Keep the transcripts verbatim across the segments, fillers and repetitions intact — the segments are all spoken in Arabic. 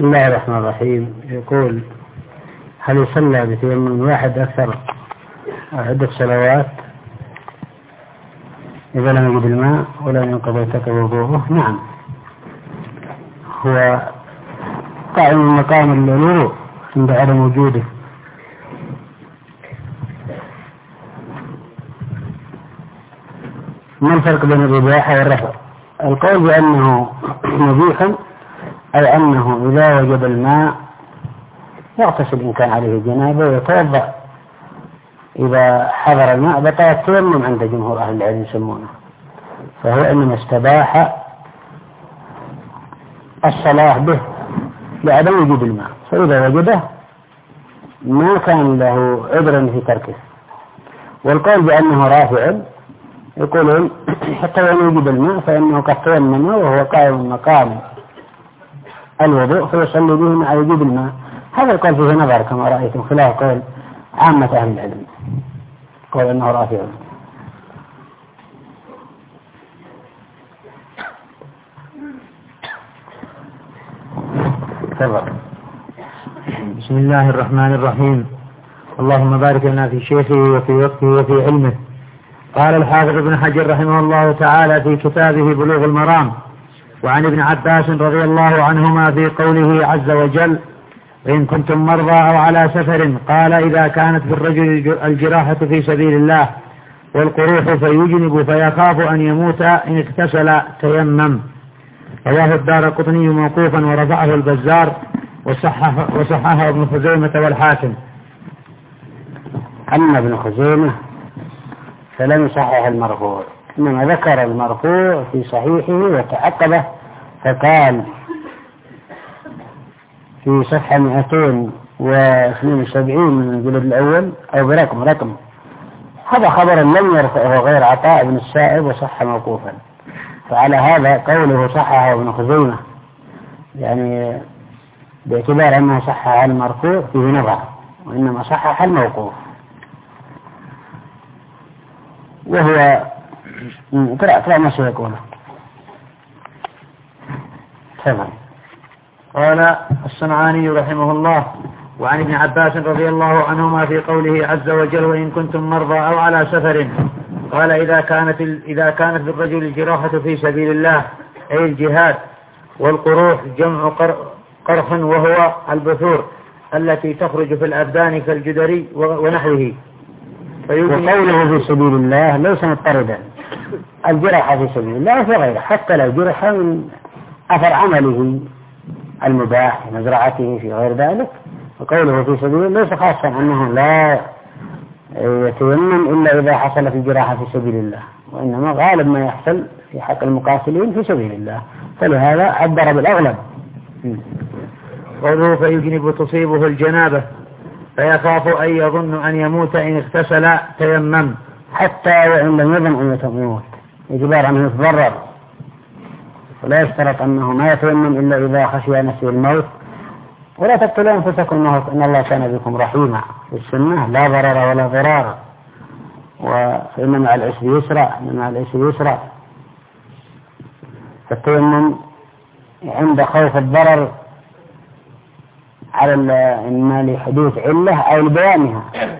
بسم الله الرحمن الرحيم. يقول: هل يصلى بتيمم واحد أكثر عدة صلوات إذا لم يجد الماء ولم ينقض ارتكب وضوءه؟ نعم، هو قائم مقام الوضوء عند عدم وجوده. ما الفرق بين الإباحة والرفع؟ القول بأنه مبيح أي أنه إذا وجد الماء يغتسل إن كان عليه جنابة ويتوضأ إذا حضر الماء بطل التيمم عند جمهور أهل العلم يسمونه، فهو إنما استباح الصلاة به لعدم وجود الماء، فإذا وجده ما كان له عذر في تركه. والقول بأنه رافع يقولون حتى لو وجد الماء فإنه قد تيمم وهو قائم مقام الوضوء فيصلي به مع وجود الماء. هذا القول فيه نظر كما رأيتم، خلاف قول عامة أهل العلم، قول أنه رافع. تفضل. بسم الله الرحمن الرحيم. اللهم بارك لنا في شيخه وفي وقته وفي علمه. قال الحافظ ابن حجر رحمه الله تعالى في كتابه بلوغ المرام: وعن ابن عباس رضي الله عنهما في قوله عز وجل: وإن كنتم مرضى أو على سفر، قال: إذا كانت بالرجل الجراحة في سبيل الله والقروح فيجنب فيخاف أن يموت إن اغتسل تيمم. رواه الدارقطني موقوفا ورفعه البزار وصححه وصححه ابن خزيمة والحاكم. أما ابن خزيمة فلم يصحح المرفوع، إنما ذكر المرفوع في صحيحه وتعقبه فقال في صفحة مئتين واثنين وسبعين من الجلد الأول أو برقم رقم هذا خبر لم يرفعه غير عطاء بن السائب وصح موقوفا. فعلى هذا قوله صححه ابن خزيمة يعني باعتبار أنه صحح المرفوع فيه نظر، وإنما صحح الموقوف، وهو قراءة ما سيكون. تمام. قال الصنعاني رحمه الله: وعن ابن عباس رضي الله عنهما في قوله عز وجل: وإن كنتم مرضى أو على سفر، قال: إذا كانت إذا كانت بالرجل الجراحة في سبيل الله أي الجهاد، والقروح جمع قرح وهو البثور التي تخرج في الأبدان كالجدري ونحوه. وقوله في سبيل الله ليس مضطردا، الجراحة في سبيل الله في غيره، حتى لو جرح من أثر عمله المباح مزرعته في غير ذلك. وقوله في سبيل الله ليس خاصا أنه لا يتيمم إلا إذا حصل في الجراحة في سبيل الله، وإنما غالب ما يحصل في حق المقاتلين في سبيل الله، فلهذا عبر بالأغلب. قوله فيجنب تصيبه الجنابة فيخاف أن يظن أن يموت إن اغتسل تيمم، حتى وإن لم يظن أن يموت يجبر أن يتضرر، ولا يشترط أنه ما يتيمم إلا إذا خشي نفسه الموت. ولا تقتلوا أنفسكم إن الله كان بكم رحيما، في السنة لا ضرر ولا ضرار، وإن مع العسر يسرا، إن مع العسر يسرا. فالتيمم عند خوف الضرر على إما لحدوث علة أو لبيانها،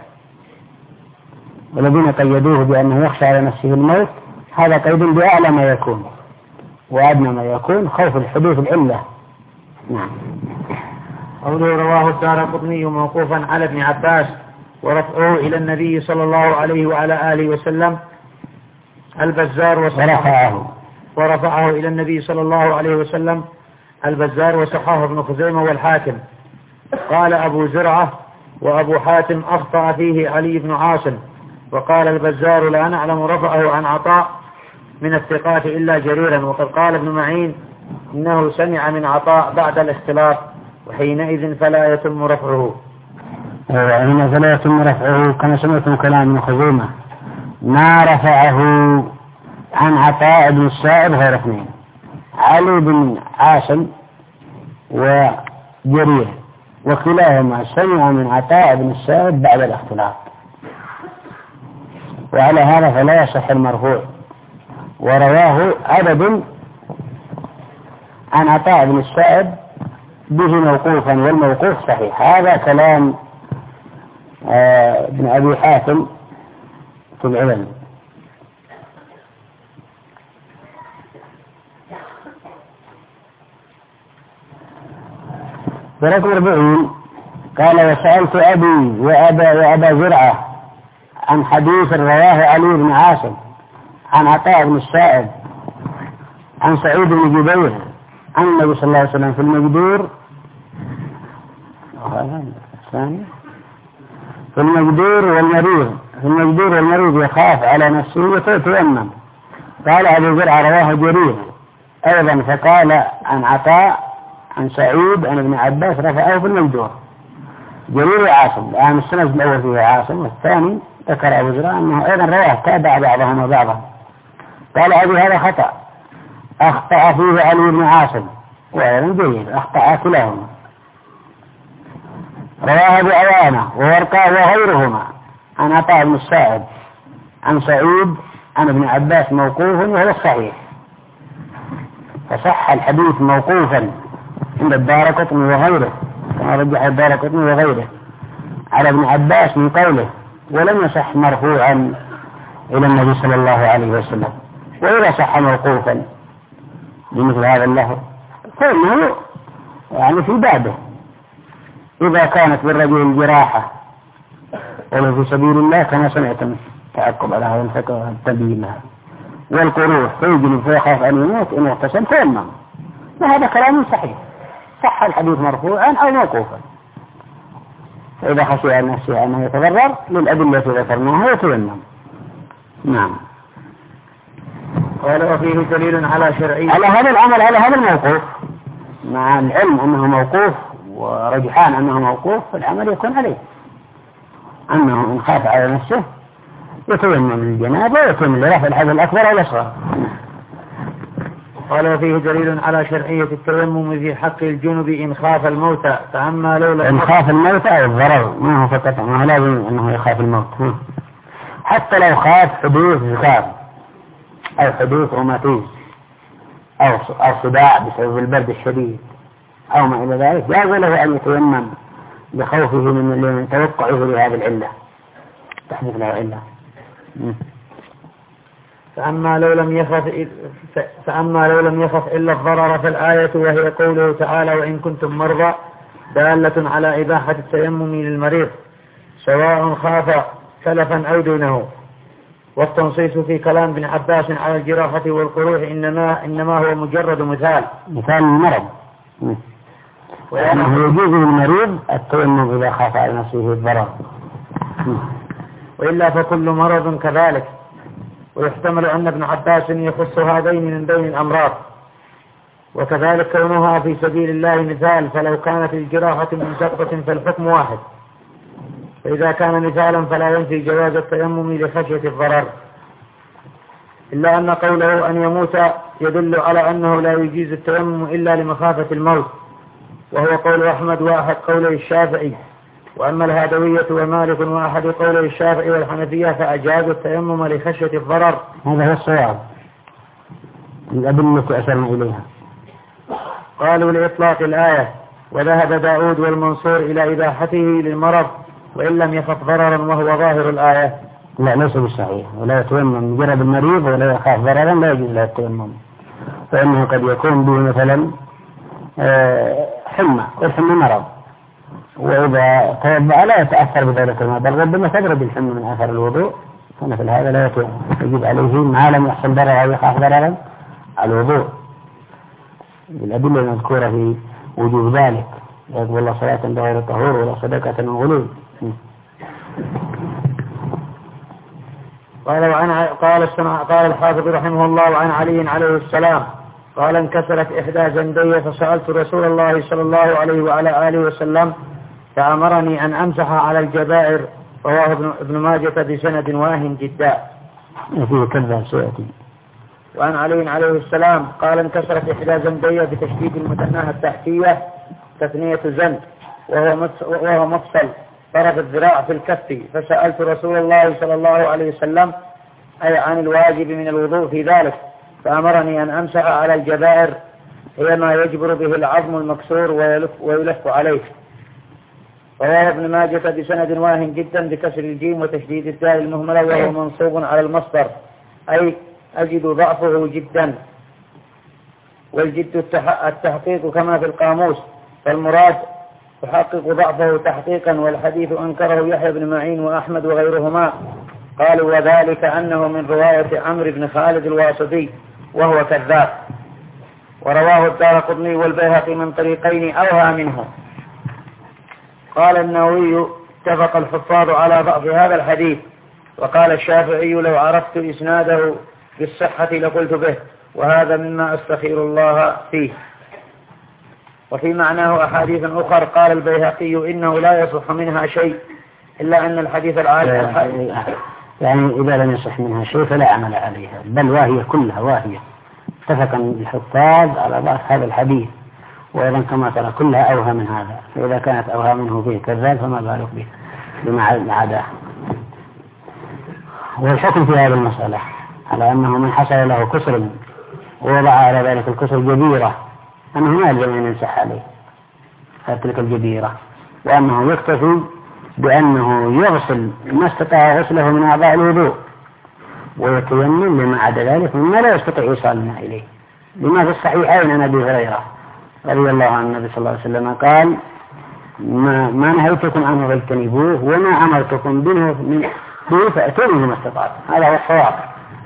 والذين قيدوه بأنه يخشى على نفسه الموت هذا قيد بأعلى ما يكون، وأدنى ما يكون خوف الحدوث العلة. نعم. قوله رواه الدارقطني موقوفا على ابن عباس ورفعه إلى النبي صلى الله عليه وعلى آله وسلم البزار ورفعه ورفعه إلى النبي صلى الله عليه وسلم البزار وصححه ابن خزيمة والحاكم. قال أبو زرعة وأبو حاتم أخطأ فيه علي بن عاصم، وقال البزار لا نعلم رفعه عن عطاء من الثقات إلا جريرا، وقد قال ابن معين إنه سمع من عطاء بعد الاختلاط، وحينئذ فلا يتم رفعه. وحينئذ فلا يتم رفعه كما سمعتم كلام ابن خزيمة، ما رفعه عن عطاء بن السائب غير اثنين، علي بن عاصم وجرير، وكلاهما سمع من عطاء بن السائب بعد الاختلاط، وعلى هذا فلا يصح المرفوع. ورواه عدد عن عطاء بن السائب به موقوفا والموقوف صحيح. هذا كلام آه ابن أبي حاتم في العلم. ورقم أربعين قال وسألت أبي وأبا, وأبا زرعة عن حديث رواه علي بن عاصم عن عطاء بن السائب عن سعيد بن جبير عن النبي صلى الله عليه وسلم في المقدور في المقدور والمريض في المقدور والمريض يخاف على نفسه ويتيمم. قال أبو زرعة رواه جرير أيضا فقال عن عطاء عن سعيد عن ابن عباس رفعه في المقدور. جرير عاصم الآن السند الأول فيه عاصم والثاني ذكر أبو زرعة أنه أيضا رواه تابع بعضهم وبعضا. قال أبي هذا خطأ أخطأ فيه علي بن عاصم وأيضا جيد أخطأ كلاهما. رواه أبو عوانة وورقاه وغيرهما عن عطاء بن السائب عن سعيد عن ابن عباس موقوفا وهو الصحيح. فصح الحديث موقوفا عند الدارقطني وغيره كما رجح الدارقطني وغيره على ابن عباس من قوله، ولم يصح مرفوعا إلى النبي صلى الله عليه وسلم. وإذا صح موقوفا بمثل هذا اللفظ فإنه يعني في بابه إذا كانت بالرجل الجراحة ولو في سبيل الله كما سمعتم تعقب على هذا الفقه التبيين والقروح فيجلب فيخاف أن يموت إن اغتسل فيمم. وهذا كلام صحيح صح الحديث مرفوعا أو موقوفا. فإذا خشي عن نفسه أنه يتضرر للأدلة التي ذكرناها يتيمم. نعم. قال وفيه دليل على شرعية على هذا العمل على هذا الموقوف مع العلم أنه موقوف ورجحان أنه موقوف فالعمل يكون عليه أنه إن خاف على نفسه يتيمم الجنابة ويتيمم لرفع الحدث الأكبر أو الأصغر. قال وفيه دليل على شرعية التيمم في حق الجنب إن خاف الموت. فأما لو لم إن خاف الموت أو الضرر ما هو فقط ما هو لازم أنه يخاف الموت حتى لو خاف حدوث زكام أو حدوث روماتيز أو أو صداع بسبب البرد الشديد أو ما إلى ذلك جاز له أن يتيمم بخوفه من توقعه لهذه العلة تحدث له علة. فأما لو لم يخف فأما لو لم يخف إلا الضرر فالآية وهي قوله تعالى وإن كنتم مرضى دالة على إباحة التيمم للمريض سواء خاف سلفا أو دونه. والتنصيص في كلام ابن عباس على الجراحة والقروح إنما إنما هو مجرد مثال مثال المرض وأنه يجوز للمريض التيمم إذا خاف على نفسه الضرر وإلا فكل مرض كذلك. ويحتمل أن ابن عباس يخص هذين من بين الأمراض وكذلك كونها في سبيل الله مثال. فلو كانت الجراحة من سقطة فالحكم واحد. فإذا كان مثالا فلا ينفي جواز التيمم لخشية الضرر. إلا أن قوله أن يموت يدل على أنه لا يجيز التيمم إلا لمخافة الموت وهو قول أحمد وأحد قوله الشافعي. وأما الهادوية ومالك وأحد قوله الشافعي والحنفية فأجازوا التيمم لخشية الضرر. هذا هو الصواب الأدلة أشرنا إليها. قالوا لإطلاق الآية وذهب داود والمنصور إلى إباحته للمرض وإن لم يخف ضررا وهو ظاهر الآية. لا ليس بالصحيح ولا يتيمم مجرد المريض ولا يخاف ضررا لا يجوز له التيمم فإنه قد يكون به مثلا حمى والحمى مرض وإذا توضأ لا يتأثر بذلك الماء بل ربما تبرد الحمى من أثر الوضوء فمثل هذا لا يجب عليه ما لم يحصل ضرر أو يخاف ضررا الوضوء بالأدلة المذكورة في وجوب ذلك. يقول الله صلاة بغير طهور ولا صدقة من غلول. قال وعن قال السمع قال الحافظ رحمه الله وعن علي عليه السلام قال انكسرت إحدى جنبي فسألت رسول الله صلى الله عليه وعلى آله وسلم فأمرني أن أمسح على الجبائر. رواه ابن ماجة بسند واهن جدا. فيه كذا سيأتي. وعن علي عليه السلام قال انكسرت إحدى جنبي بتشديد المثناة التحتية تثنية زند وهو مفصل طرف الذراع في الكف فسألت رسول الله صلى الله عليه وسلم أي عن الواجب من الوضوء في ذلك فأمرني أن أمسح على الجبائر هي ما يجبر به العظم المكسور ويلف, ويلف عليه. رواه ابن ماجة بسند واهن جدا بكسر الجيم وتشديد الدال المهملة وهو منصوب على المصدر، أي أجد ضعفه جدا، والجد التحقيق كما في القاموس، فالمراد تحقق ضعفه تحقيقا، والحديث أنكره يحيى بن معين وأحمد وغيرهما، قالوا وذلك أنه من رواية عمرو بن خالد الواسطي وهو كذاب. ورواه الدارقطني والبيهقي من طريقين أوهى منه. قال النووي اتفق الحفاظ على ضعف هذا الحديث، وقال الشافعي لو عرفت إسناده بالصحة لقلت به، وهذا مما أستخير الله فيه. وفي معناه أحاديث أخرى. قال البيهقي إنه لا يصح منها شيء إلا أن الحديث العالي يعني إذا لم يصح منها شيء فلا عمل عليها، بل واهية كلها واهية. اتفق الحفاظ على ضعف هذا الحديث، وأيضا كما ترى كلها أوهى من هذا، فإذا كانت أوهى منه فيه كذاب فما بالك به بما عداه. والحكم في هذه المسألة على أنه من حصل له كسر ووضع على ذلك الكسر جبيرة أنه ما يلزم أن يمسح عليه تلك الجبيرة، وأنه يكتفي بأنه يغسل ما استطاع غسله من أعضاء الوضوء ويتيمم لما عدا ذلك مما لا يستطيع إيصالنا إليه، لما في الصحيحين عن أبي هريرة رضي الله عنه النبي صلى الله عليه وسلم قال ما, ما نهيتكم عنه فاجتنبوه وما أمرتكم به به فأتوني بما استطعتم. هذا هو الصواب.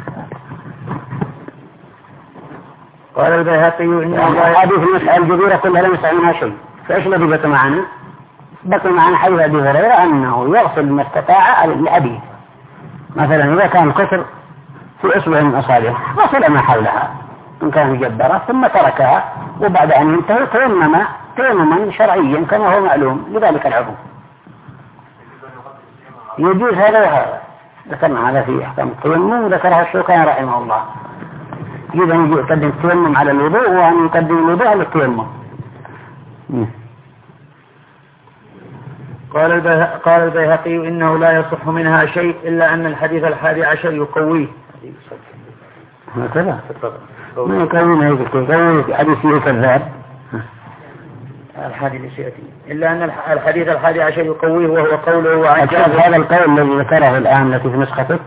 قال البيهقي إن حديث المسألة الجبيرة كلها لم يسع منها شيء، فإيش الذي بقي معنا؟ بقي معنا حديث أبي هريرة أنه يغسل ما استطاع الحديث. مثلا إذا كان الكسر في أصبع من أصابعه غسل ما حولها إن كان مجبرة ثم تركها، وبعد أن ينتهي تيمم تيمما شرعيا كما هو معلوم لذلك العضو. يجوز هذا وهذا، ذكرنا هذا في أحكام التيمم وذكرها الشوكاني رحمه الله. إذا يجي يقدم التيمم على الوضوء وأن يقدم الوضوء على التيمم. قال البيهقي, قال البيهقي إنه لا يصح منها شيء إلا أن الحديث الحادي عشر يقويه. هكذا ما يقوينا يقوي حديث فيه كذاب الحديث سيأتي إلا أن الحديث الحادي عشر يقويه وهو قوله عن جابر. هذا القول الذي ذكره الآن التي في نسختك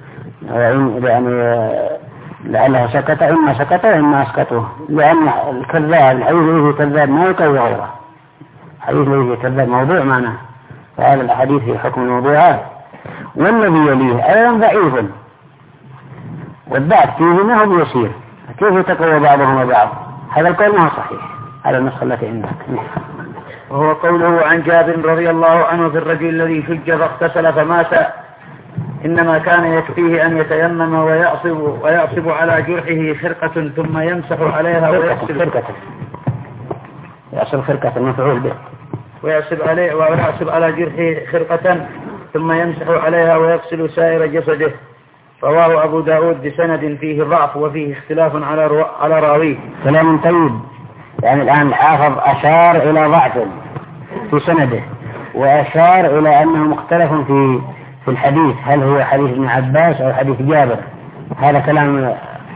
يعني لعله سكت إما سكت وإما أسكته، لأن الكذاب الحديث الذي كذاب ما يقوي غيره. الحديث الذي كذاب موضوع معناه، فهذا الحديث في حكم الموضوعات. والذي يليه أيضا ضعيف، والضعف فيه ما هو بيصير، كيف يتقوى بعضهما بعض؟ هذا القول ما هو صحيح على النسخة التي عندك. وهو قوله عن جابر رضي الله عنه في الرجل الذي شج فاغتسل فمات إنما كان يكفيه أن يتيمم ويعصب, ويعصب على جرحه خرقة ثم يمسح عليها ويغسل خرقة يعصب خرقة المفعول به ويعصب عليه ويعصب على جرحه خرقة ثم يمسح عليها ويغسل سائر جسده. رواه أبو داود بسند فيه ضعف وفيه اختلاف على رو... على راويه. كلام طيب. يعني الآن الحافظ أشار إلى ضعف في سنده وأشار إلى أنه مختلف في في الحديث، هل هو حديث ابن عباس أو حديث جابر. هذا كلام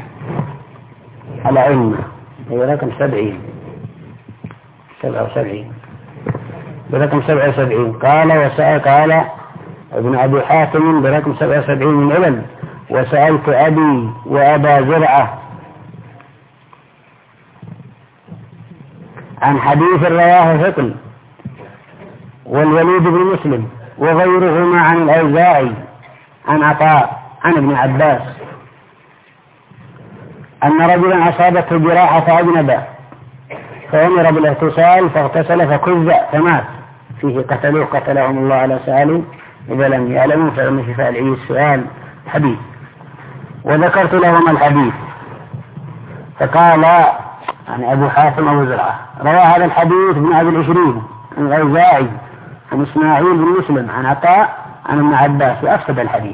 على علم. هي رقم سبعين سبعة وسبعين برقم سبعة وسبعين. قال وسأل قال ابن أبي حاتم برقم سبعة وسبعين من علم وسألت أبي وأبا زرعة عن حديث رواه ثقل والوليد بن مسلم وغيرهما عن الأوزاعي عن عطاء عن ابن عباس أن رجلا أصابته جراحة فأجنب فأمر بالاغتسال فاغتسل فكز فمات. فيه قتلوه قتلهم الله على سؤال إذا لم يعلموا فإن شفاء العي السؤال حديث. وذكرت لهم الحديث فقال يعني أبو حاتم أبو زرعة روى هذا الحديث ابن أبي العشرين عن الأوزاعي عن إسماعيل بن مسلم عن عطاء عن ابن عباس وأفسد الحديث.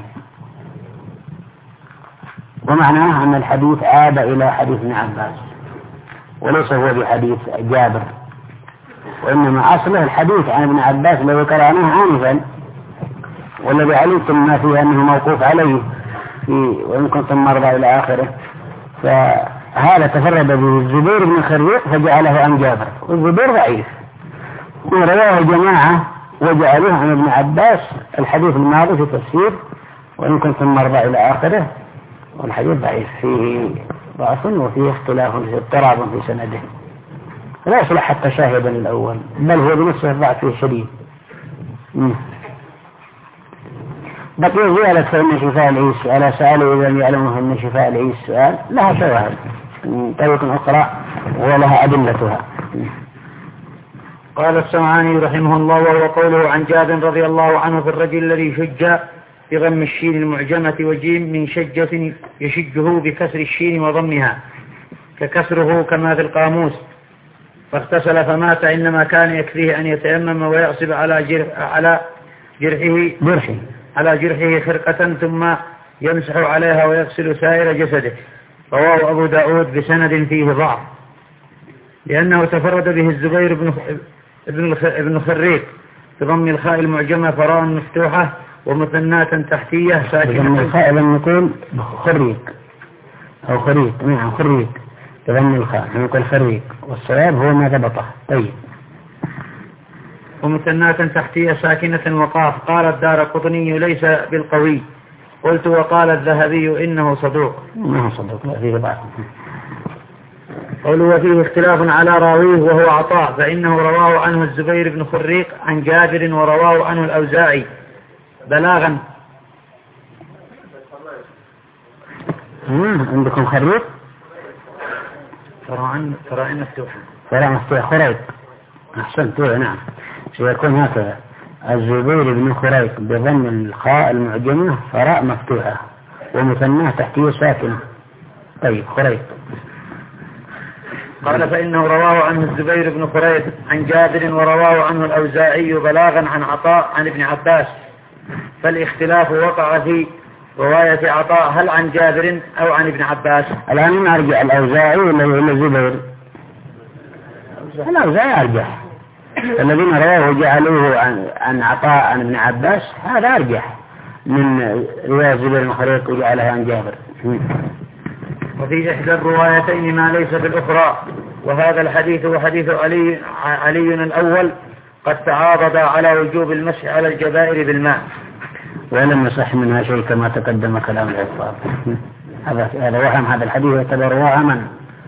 ومعناه أن الحديث عاد إلى حديث ابن عباس وليس هو بحديث جابر، وإنما أصله الحديث عن ابن عباس الذي قرأناه آنفا والذي علمتم ما فيه أنه موقوف عليه في وإن كنتم مرضى إلى آخره. هذا تفرد به الزبير بن خريق فجعله عن جابر، والزبير ضعيف، ورواه جماعة وجعلوه عن ابن عباس الحديث الماضي في تفسير وإن كنتم مرضى إلى آخره، والحديث ضعيف فيه ضعف وفيه اختلاف في اضطراب في سنده، لا يصلح حتى شاهدا الأول، بل هو بنفسه الضعف فيه شديد. بقي زيادة فإن شفاء العيس على سأله إذا لم يعلمه أن شفاء العيس سؤال لها شواهد طريق أخرى ولها أدلتها. قال السمعاني رحمه الله وهو قوله عن جابر رضي الله عنه في الرجل الذي شج بضم الشين المعجمة وجيم من شجة يشجه بكسر الشين وضمها ككسره كما في القاموس، فاغتسل فمات إنما كان يكفيه أن يتيمم ويغسل على جرح على جرحه جرحه على جرحه خرقة ثم يمسح عليها ويغسل سائر جسده. رواه أبو داود بسند فيه ضعف لأنه تفرد به الزبير بن ابن خريق بضم الخاء المعجمة فراء مفتوحة ومثنات تحتية ساكنة. بضم الخاء لم يكون خريق أو خريق، نعم خريق بضم الخاء لم يكون خريق، والصواب هو ما ضبطه. طيب. ومثنات تحتية ساكنة وقاف. قال الدارقطني ليس بالقوي، قلت وقال الذهبي إنه صدوق. إنه صدوق لا فيه بعض. قولوا وفيه اختلاف على راويه وهو عطاء، فإنه رواه عنه الزبير بن خريق عن جابر ورواه عنه الأوزاعي بلاغا. عندكم خريق؟ فراء مفتوحة فراء مفتوحة خريق. أحسنت نعم، سيكون هكذا الزبير بن خريق بضم الخاء المعجمة فراء مفتوحة ومثناه تحتيه ساكنة. طيب خريق. قال فإنه رواه عنه الزبير بن خريق عن جابر ورواه عنه الأوزاعي بلاغا عن عطاء عن ابن عباس، فالاختلاف وقع في رواية عطاء هل عن جابر أو عن ابن عباس. الآن نرجع الأوزاعي ولا الزبير؟ الأوزاعي أرجح، الذين رواه جعلوه عن, عن عطاء عن ابن عباس هذا أرجح من رواية الزبير بن خريق وجعلها عن جابر. وفي إحدى الروايتين ما ليس في الأخرى، وهذا الحديث وحديث علي, علي الأول قد تعارض على وجوب المسح على الجبائر بالماء، ولم يصح منها شيء كما تقدم كلام العفار. هذا هذا وهم، هذا الحديث يعتبر وهما.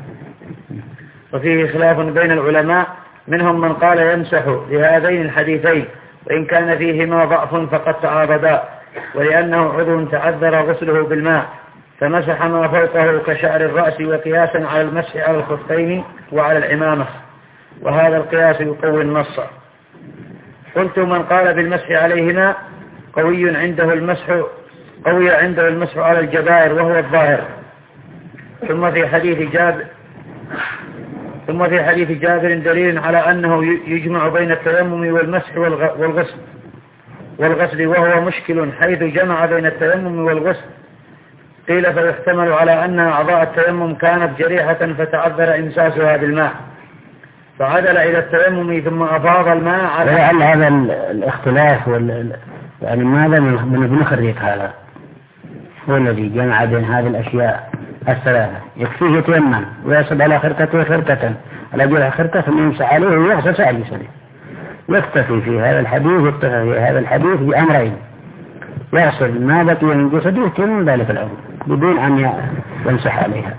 وفيه خلاف بين العلماء، منهم من قال يمسح لهذين الحديثين وإن كان فيهما ضعف فقد تعارضا، ولأنه عضو تعذر غسله بالماء فمسح ما فوقه كشعر الرأس وقياسا على المسح على الخفين وعلى العمامة، وهذا القياس يقوي النص. قلت من قال بالمسح عليهما قوي عنده المسح قوي عنده المسح على الجبائر وهو الظاهر. ثم في حديث جابر ثم في حديث جابر دليل على أنه يجمع بين التيمم والمسح والغسل والغسل وهو مشكل حيث جمع بين التيمم والغسل. قيل فيحتمل على أن أعضاء التيمم كانت جريحة فتعذر إمساسها بالماء فعدل إلى التيمم ثم أفاض الماء على لعل هذا الاختلاف وال... يعني ماذا من ابن خريق هذا هو الذي جمع بين هذه الأشياء الثلاثة. يكفيه يتيمم ويصب على خرقته خرقة على جرح خرقة ثم يمسح عليه ويغسل سائر جسده. يكتفي في هذا الحديث يكتفي في هذا الحديث بأمرين: يغسل ما بقي من جسده يتيمم ذلك الأمر بدون أن يمسح عليها.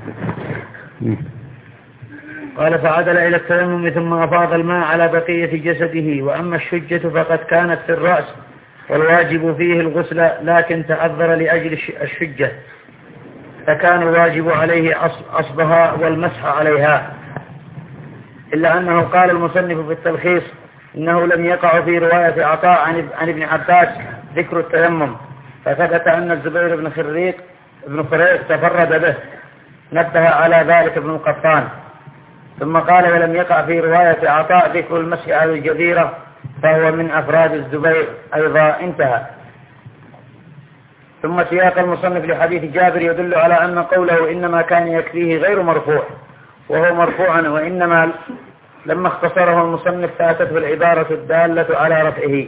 قال فعدل إلى التيمم ثم أفاض الماء على بقية جسده. وأما الشجة فقد كانت في الرأس والواجب فيه الغسل لكن تعذر لأجل الشجة فكان الواجب عليه أصبها والمسح عليها، إلا أنه قال المصنف في التلخيص إنه لم يقع في رواية عطاء عن ابن عباس ذكر التيمم، فثبت أن الزبير بن خريق ابن خريق تفرد به، نبه على ذلك ابن القطان. ثم قال ولم يقع في رواية عطاء ذكر المسح على الجبيرة فهو من أفراد الزبير أيضا. انتهى. ثم سياق المصنف لحديث جابر يدل على أن قوله إنما كان يكفيه غير مرفوع، وهو مرفوعا، وإنما لما اختصره المصنف فاتته العبارة الدالة على رفعه،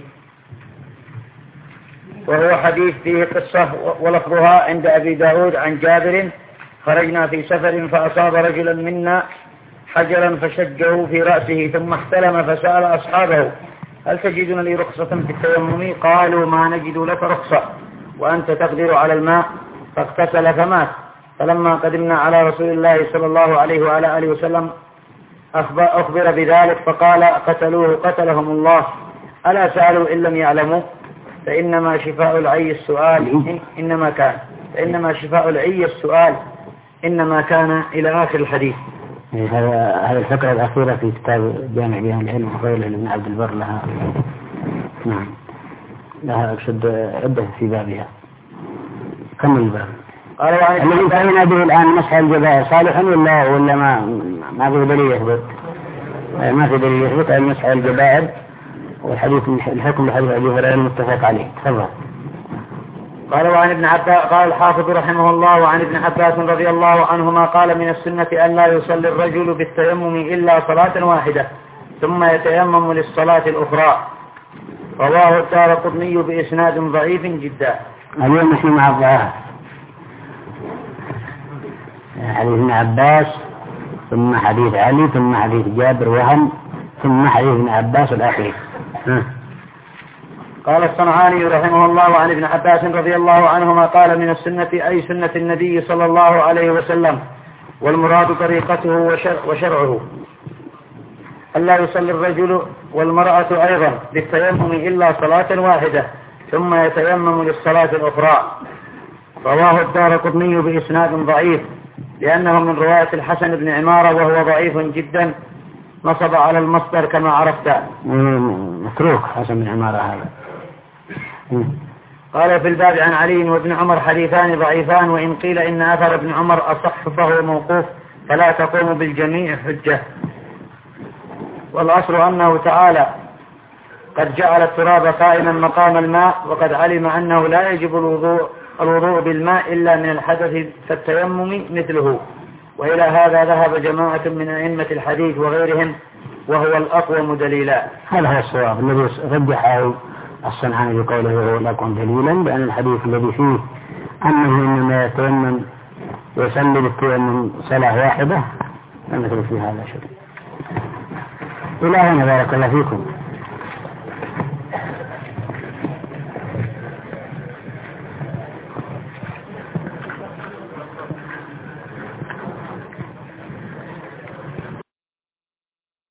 وهو حديث فيه قصة ولفظها عند أبي داود عن جابر خرجنا في سفر فأصاب رجلا منا حجرا فشجه في رأسه ثم احتلم فسأل أصحابه هل تجدون لي رخصة في التيمم؟ قالوا ما نجد لك رخصة وأنت تقدر على الماء، فاغتسل فمات. فلما قدمنا على رسول الله صلى الله عليه وعلى آله وسلم أخبر بذلك فقال قتلوه قتلهم الله، ألا سألوا إن لم يعلموا؟ فإنما شفاء العي السؤال إنما كان فإنما شفاء العي السؤال إنما كان إلى آخر الحديث. هذا هذه الفقرة الأخيرة في كتاب جامع بيان العلم وغيره لابن عبد البر لها نعم لها أقصد عدة في بابها. كم الباب؟ الذي انتهينا به الآن مسح الجبائر صالح ولا ولا ما ما في دليل يثبت؟ ما في دليل يثبت أن مسح الجبائر، والحديث الحكم بحديث أبي هريرة متفق عليه. تفضل. قال وعن ابن عباس قال الحافظ رحمه الله وعن ابن عباس رضي الله عنهما قال من السنة أن لا يصلي الرجل بالتيمم إلا صلاة واحدة ثم يتيمم للصلاة الأخرى. رواه الدارقطني بإسناد ضعيف جدا. اليوم نحن مع الضعاف حديث ابن عباس ثم حديث علي ثم حديث جابر وهم ثم حديث ابن عباس الأخير. قال الصنعاني رحمه الله عن ابن عباس رضي الله عنهما قال من السنة أي سنة النبي صلى الله عليه وسلم، والمراد طريقته وشرع وشرعه، ألا يصلي الرجل والمرأة أيضا بالتيمم إلا صلاة واحدة ثم يتيمم للصلاة الأخرى. رواه الدارقطني بإسناد ضعيف لأنه من رواية الحسن بن عمارة وهو ضعيف جدا، نصب على المصدر كما عرفت. متروك حسن بن عمارة هذا. قال في الباب عن علي وابن عمر حديثان ضعيفان، وإن قيل إن أثر ابن عمر أصح فهو موقوف فلا تقوم بالجميع حجة. والأصل أنه تعالى قد جعل التراب قائما مقام الماء، وقد علم أنه لا يجب الوضوء الوضوء بالماء إلا من الحدث فالتيمم مثله. وإلى هذا ذهب جماعة من أئمة الحديث وغيرهم وهو الأقوم دليلا. هذا هو الصواب الذي رجحه الصنعاني بقوله وهو الأقوم دليلا، بأن الحديث الذي فيه أنه إنما يتيمم ويصلي بالتيمم صلاة واحدة لم يكن في هذا شيء. إلى هنا بارك الله فيكم.